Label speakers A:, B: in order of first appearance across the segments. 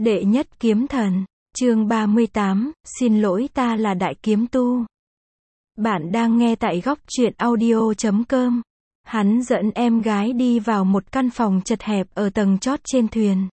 A: Đệ nhất kiếm thần, chương 38, xin lỗi ta là đại kiếm tu. Bạn đang nghe tại góc truyện audio.com. Hắn dẫn em gái đi vào một căn phòng chật hẹp ở tầng chót trên thuyền.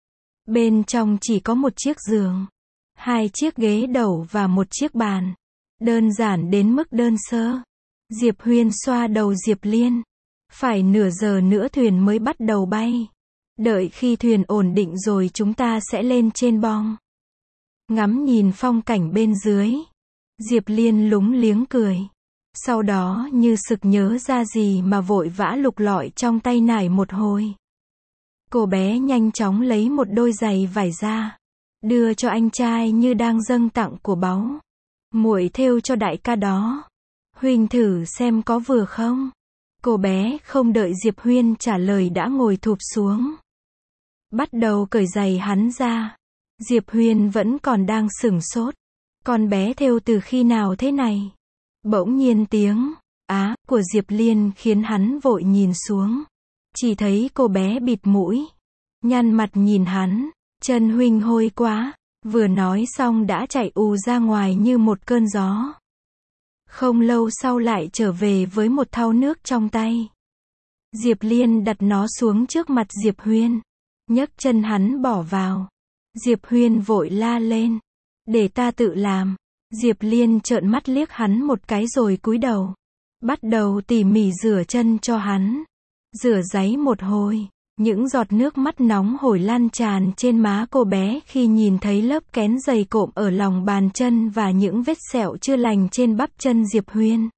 A: Bên trong chỉ có một chiếc giường, hai chiếc ghế đầu và một chiếc bàn. Đơn giản đến mức đơn sơ. Diệp Huyên xoa đầu Diệp Liên. Phải nửa giờ nữa thuyền mới bắt đầu bay. Đợi khi thuyền ổn định rồi chúng ta sẽ lên trên bong. Ngắm nhìn phong cảnh bên dưới. Diệp Liên lúng liếng cười. Sau đó như sực nhớ ra gì mà vội vã lục lọi trong tay nải một hồi. Cô bé nhanh chóng lấy một đôi giày vải ra. Đưa cho anh trai như đang dâng tặng của báu. Muội thêu cho đại ca đó. Huynh thử xem có vừa không? Cô bé không đợi Diệp Huyên trả lời đã ngồi thụp xuống. Bắt đầu cởi giày hắn ra. Diệp Huyên vẫn còn đang sửng sốt. Con bé thêu từ khi nào thế này? Bỗng nhiên tiếng á của Diệp Liên khiến hắn vội nhìn xuống. Chỉ thấy cô bé bịt mũi, nhăn mặt nhìn hắn. Chân huynh hôi quá. Vừa nói xong đã chạy ù ra ngoài như một cơn gió. Không lâu sau lại trở về với một thau nước trong tay. Diệp Liên đặt nó xuống trước mặt Diệp Huyên. Nhấc chân hắn bỏ vào. Diệp Huyên vội la lên. Để ta tự làm. Diệp Liên trợn mắt liếc hắn một cái rồi cúi đầu. Bắt đầu tỉ mỉ rửa chân cho hắn. Rửa ráy một hồi. Những giọt nước mắt nóng hổi lan tràn trên má cô bé khi nhìn thấy lớp kén dày cộm ở lòng bàn chân và những vết sẹo chưa lành trên bắp chân Diệp Huyên.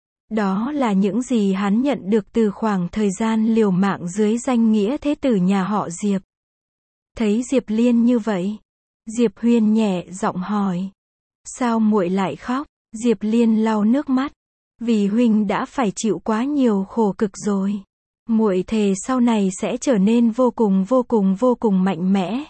A: Đó là những gì hắn nhận được từ khoảng thời gian liều mạng dưới danh nghĩa thế tử nhà họ Diệp. Thấy Diệp Liên như vậy, Diệp Huyên nhẹ giọng hỏi. Sao muội lại khóc? Diệp Liên lau nước mắt. Vì huynh đã phải chịu quá nhiều khổ cực rồi. Muội thề sau này sẽ trở nên vô cùng mạnh mẽ.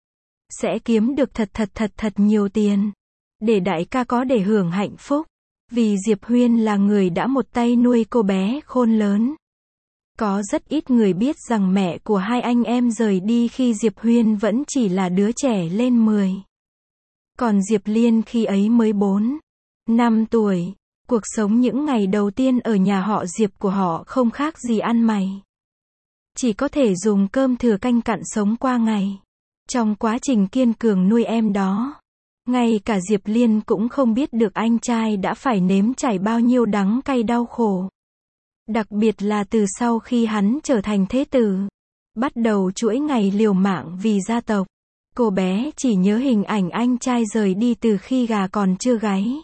A: Sẽ kiếm được thật nhiều tiền. Để đại ca có để hưởng hạnh phúc. Vì Diệp Huyên là người đã một tay nuôi cô bé khôn lớn. Có rất ít người biết rằng mẹ của hai anh em rời đi khi Diệp Huyên vẫn chỉ là đứa trẻ lên 10. Còn Diệp Liên khi ấy mới 4, 5 tuổi. Cuộc sống những ngày đầu tiên ở nhà họ Diệp của họ không khác gì ăn mày. Chỉ có thể dùng cơm thừa canh cặn sống qua ngày. Trong quá trình kiên cường nuôi em đó, ngay cả Diệp Liên cũng không biết được anh trai đã phải nếm trải bao nhiêu đắng cay đau khổ. Đặc biệt là từ sau khi hắn trở thành thế tử, bắt đầu chuỗi ngày liều mạng vì gia tộc. Cô bé chỉ nhớ hình ảnh anh trai rời đi từ khi gà còn chưa gáy.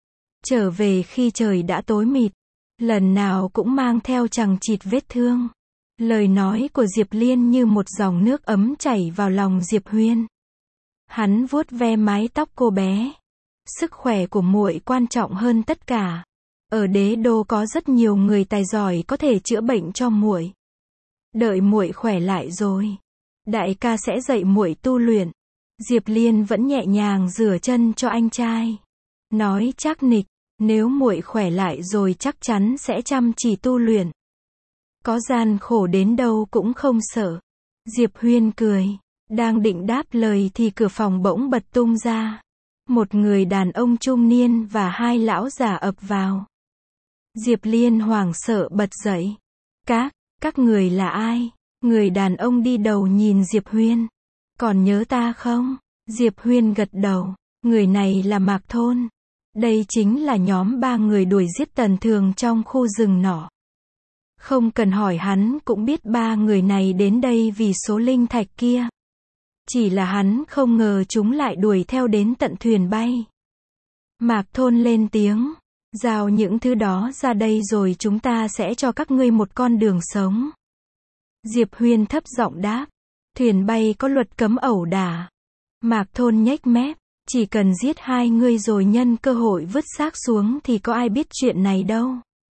A: Trở về khi trời đã tối mịt, lần nào cũng mang theo chằng chịt vết thương. Lời nói của Diệp Liên như một dòng nước ấm chảy vào lòng Diệp Huyên. Hắn vuốt ve mái tóc cô bé. Sức khỏe của muội quan trọng hơn tất cả. Ở đế đô có rất nhiều người tài giỏi có thể chữa bệnh cho muội. Đợi muội khỏe lại rồi, đại ca sẽ dạy muội tu luyện. Diệp Liên vẫn nhẹ nhàng rửa chân cho anh trai. Nói chắc nịch, nếu muội khỏe lại rồi chắc chắn sẽ chăm chỉ tu luyện. Có gian khổ đến đâu cũng không sợ. Diệp Huyên cười. Đang định đáp lời thì cửa phòng bỗng bật tung ra. Một người đàn ông trung niên và hai lão già ập vào. Diệp Liên hoảng sợ bật dậy. Các người là ai? Người đàn ông đi đầu nhìn Diệp Huyên. Còn nhớ ta không? Diệp Huyên gật đầu. Người này là Mạc Thôn. Đây chính là nhóm 3 người đuổi giết Tần Thường trong khu rừng nọ. Không cần hỏi hắn cũng biết 3 người này đến đây vì số linh thạch kia. Chỉ là hắn không ngờ chúng lại đuổi theo đến tận thuyền bay. Mạc Thôn lên tiếng. Giao những thứ đó ra đây rồi chúng ta sẽ cho các ngươi một con đường sống. Diệp Huyên thấp giọng đáp. Thuyền bay có luật cấm ẩu đả. Mạc Thôn nhếch mép. Chỉ cần giết 2 ngươi rồi nhân cơ hội vứt xác xuống thì có ai biết chuyện này đâu.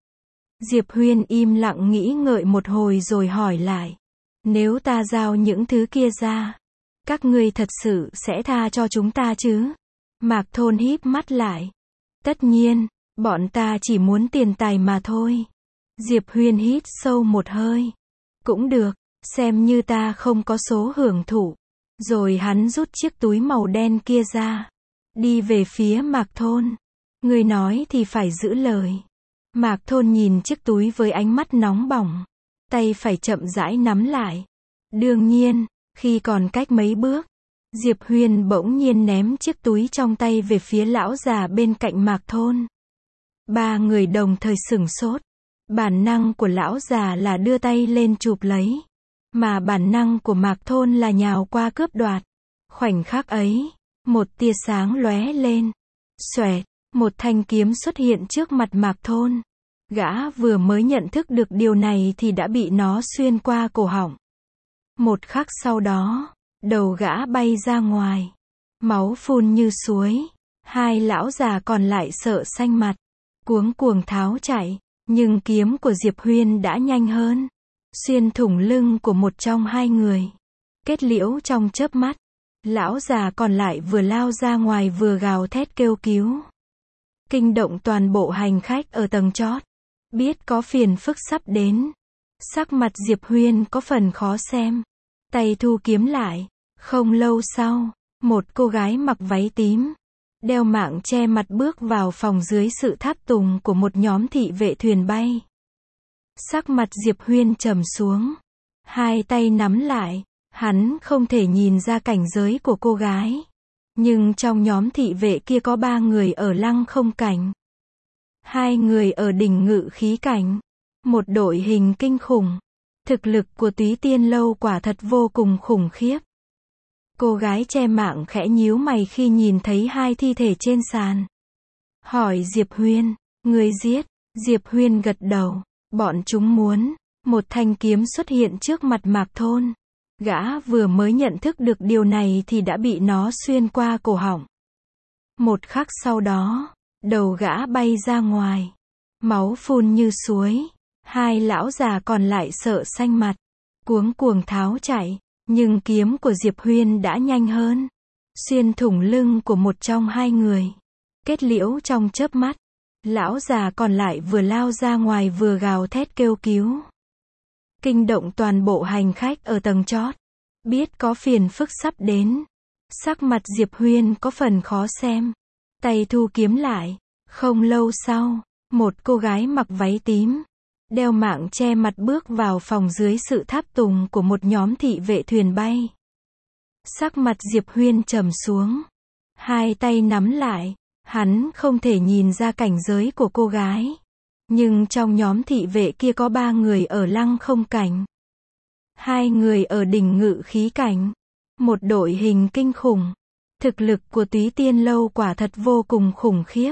A: Diệp Huyên im lặng nghĩ ngợi một hồi rồi hỏi lại. Nếu ta giao những thứ kia ra, các ngươi thật sự sẽ tha cho chúng ta chứ? Mạc Thôn híp mắt lại. Tất nhiên, bọn ta chỉ muốn tiền tài mà thôi. Diệp Huyên hít sâu một hơi. Cũng được, xem như ta không có số hưởng thụ. Rồi hắn rút chiếc túi màu đen kia ra, đi về phía Mạc Thôn. Người nói thì phải giữ lời. Mạc Thôn nhìn chiếc túi với ánh mắt nóng bỏng, tay phải chậm rãi nắm lại. Đương nhiên, khi còn cách mấy bước, Diệp Huyên bỗng nhiên ném chiếc túi trong tay về phía lão già bên cạnh Mạc Thôn. Ba người đồng thời sửng sốt. Bản năng của lão già là đưa tay lên chụp lấy, mà bản năng của Mạc Thôn là nhào qua cướp đoạt. Khoảnh khắc ấy, một tia sáng lóe lên. Xoẹt, một thanh kiếm xuất hiện trước mặt Mạc Thôn. Gã vừa mới nhận thức được điều này thì đã bị nó xuyên qua cổ họng. Một khắc sau đó, đầu gã bay ra ngoài, máu phun như suối. Hai lão già còn lại sợ xanh mặt, cuống cuồng tháo chạy, nhưng kiếm của Diệp Huyên đã nhanh hơn, xuyên thủng lưng của một trong hai người. Kết liễu trong chớp mắt, lão già còn lại vừa lao ra ngoài vừa gào thét kêu cứu, kinh động toàn bộ hành khách ở tầng chót. Biết có phiền phức sắp đến, sắc mặt Diệp Huyên có phần khó xem, tay thu kiếm lại. Không lâu sau, một cô gái mặc váy tím, đeo mạng che mặt bước vào phòng dưới sự tháp tùng của một nhóm thị vệ thuyền bay. Sắc mặt Diệp Huyên trầm xuống, hai tay nắm lại, hắn không thể nhìn ra cảnh giới của cô gái. Nhưng trong nhóm thị vệ kia có 3 người ở lăng không cảnh, 2 người ở đỉnh ngự khí cảnh, một đội hình kinh khủng. Thực lực của Túy Tiên Lâu quả thật vô cùng khủng khiếp. Cô gái che mạng khẽ nhíu mày khi nhìn thấy 2 thi thể trên sàn. Hỏi Diệp Huyên, người giết? Diệp Huyên gật đầu, bọn chúng muốn. Một thanh kiếm xuất hiện trước mặt Mạc Thôn. Gã vừa mới nhận thức được điều này thì đã bị nó xuyên qua cổ họng. Một khắc sau đó, đầu gã bay ra ngoài, máu phun như suối. Hai lão già còn lại sợ xanh mặt, cuống cuồng tháo chạy, nhưng kiếm của Diệp Huyên đã nhanh hơn, xuyên thủng lưng của một trong hai người. Kết liễu trong chớp mắt, lão già còn lại vừa lao ra ngoài vừa gào thét kêu cứu, kinh động toàn bộ hành khách ở tầng chót. Biết có phiền phức sắp đến, sắc mặt Diệp Huyên có phần khó xem, tay thu kiếm lại. Không lâu sau, một cô gái mặc váy tím, đeo mạng che mặt bước vào phòng dưới sự tháp tùng của một nhóm thị vệ thuyền bay. Sắc mặt Diệp Huyên trầm xuống, hai tay nắm lại, hắn không thể nhìn ra cảnh giới của cô gái. Nhưng trong nhóm thị vệ kia có 3 người ở lăng không cảnh, 2 người ở đỉnh ngự khí cảnh, một đội hình kinh khủng. Thực lực của Túy Tiên Lâu quả thật vô cùng khủng khiếp.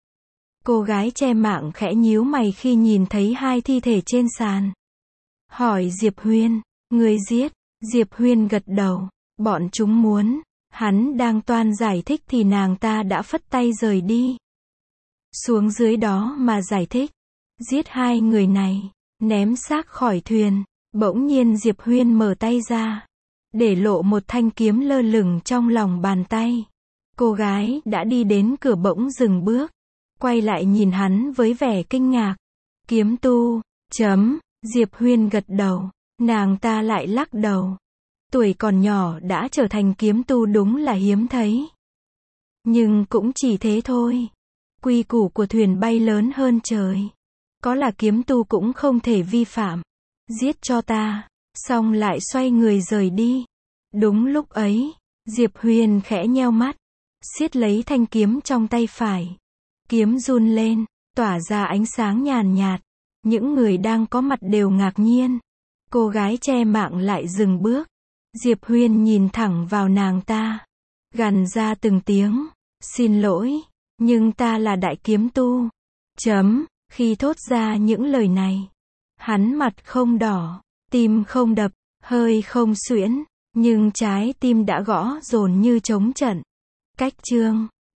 A: Cô gái che mạng khẽ nhíu mày khi nhìn thấy 2 thi thể trên sàn. Hỏi Diệp Huyên, người giết? Diệp Huyên gật đầu, bọn chúng muốn. Hắn đang toan giải thích thì nàng ta đã phất tay rời đi. Xuống dưới đó mà giải thích. Giết 2 người này, ném xác khỏi thuyền. Bỗng nhiên Diệp Huyên mở tay ra, để lộ một thanh kiếm lơ lửng trong lòng bàn tay. Cô gái đã đi đến cửa bỗng dừng bước, quay lại nhìn hắn với vẻ kinh ngạc. Kiếm tu, Diệp Huyên gật đầu, nàng ta lại lắc đầu. Tuổi còn nhỏ đã trở thành kiếm tu đúng là hiếm thấy. Nhưng cũng chỉ thế thôi. Quy củ của thuyền bay lớn hơn trời. Có là kiếm tu cũng không thể vi phạm. Giết cho ta, xong lại xoay người rời đi. Đúng lúc ấy, Diệp Huyên khẽ nheo mắt, siết lấy thanh kiếm trong tay phải. Kiếm run lên, tỏa ra ánh sáng nhàn nhạt. Những người đang có mặt đều ngạc nhiên. Cô gái che mạng lại dừng bước. Diệp Huyên nhìn thẳng vào nàng ta, gằn ra từng tiếng. Xin lỗi, nhưng ta là đại kiếm tu. Khi thốt ra những lời này, hắn mặt không đỏ, tim không đập, hơi không suyễn, nhưng trái tim đã gõ dồn như trống trận. Cách chương